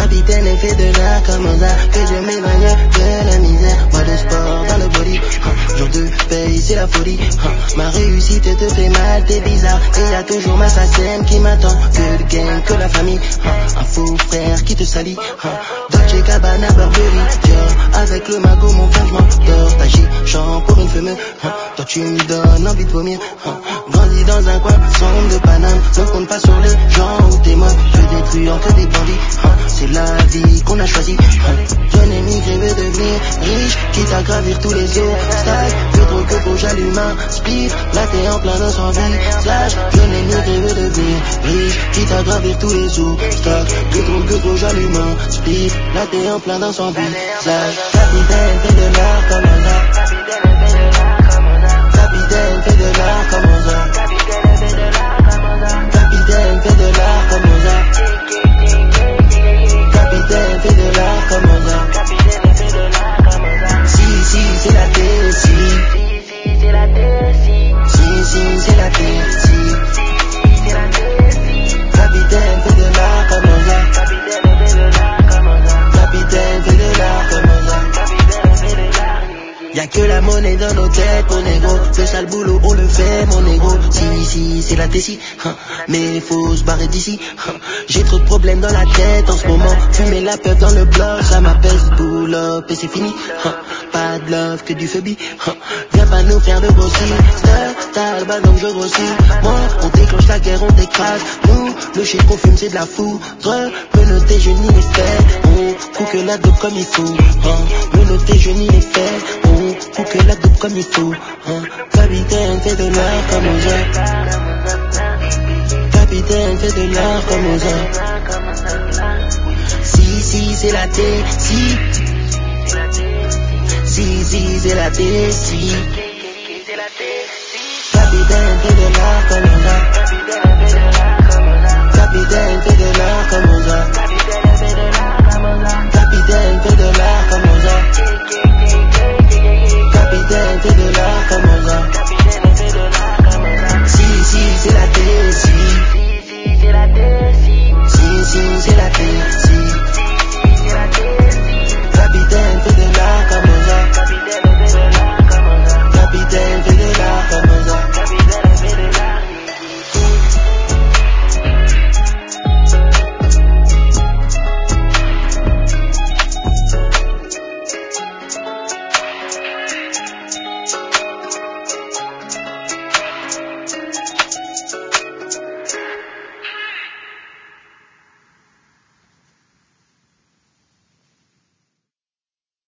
Capitaine et fait de la comme ça, que je m'éloigne de la misère. Pas de sport dans le body, jour de paye c'est la folie. Ma réussite te fait mal, t'es bizarre. Et y'a toujours ma SACEM qui m'attend. Que le gang, que la famille, un faux frère qui te salit. Dolce Gabbana, Burberry, Dior. Avec le magot, mon frère, j'm'endors. T'agis pour une fumée, toi tu me donnes envie de vomir. Grandis dans un coin sombre de Paname. Ne compte pas sur les gens où t'es mort. Que des truands, que des bandits. C'est la vie qu'on a choisie. Jeune émigré veut devenir riche, quitte à gravir tous les obstacles. Veux trop que pour j'allume un spliff. Là t'es en plein dans son visage. Jeune émigré veut devenir riche, quitte à gravir tous les obstacles. Veux trop que pour j'allume un spliff. Là t'es en plein dans son visage. Capitaine fait de l'art comme un gars. Capitaine fait de l'art comme un gars. Capitaine fait de l'art comme un gars. Capitaine fait de l'art comme un gars. Si, c'est la terre, si. Si, c'est la terre, si. Capitaine fait de l'art comme un gars. Capitaine fait de l'art comme un gars. Y'a que la monnaie dans nos têtes, mon négro. Le sale boulot, on le fait, mon négro. Si, c'est la Tessie, mais faut se barrer d'ici. J'ai trop de problèmes dans la tête en ce moment. Fumer la peur dans le bloc, ça m'appelle pull up et c'est fini. Pas de love, que du phobie. Viens pas nous faire de grossis. T'as le bas donc je grossis. Moi, on déclenche la guerre, on t'écrase. Nous, le shit qu'on fume, c'est de la foudre. Menoté, je nie les faits. On faut que la dope comme il faut. Menoté, je nie les faits. On faut que la dope comme il faut. Capitaine fait de l'art comme aux autres. Capitaine fait de l'art comme aux autres. Si, c'est la T, si. Si, c'est la T, si. Capitaine fait de l'art comme aux autres.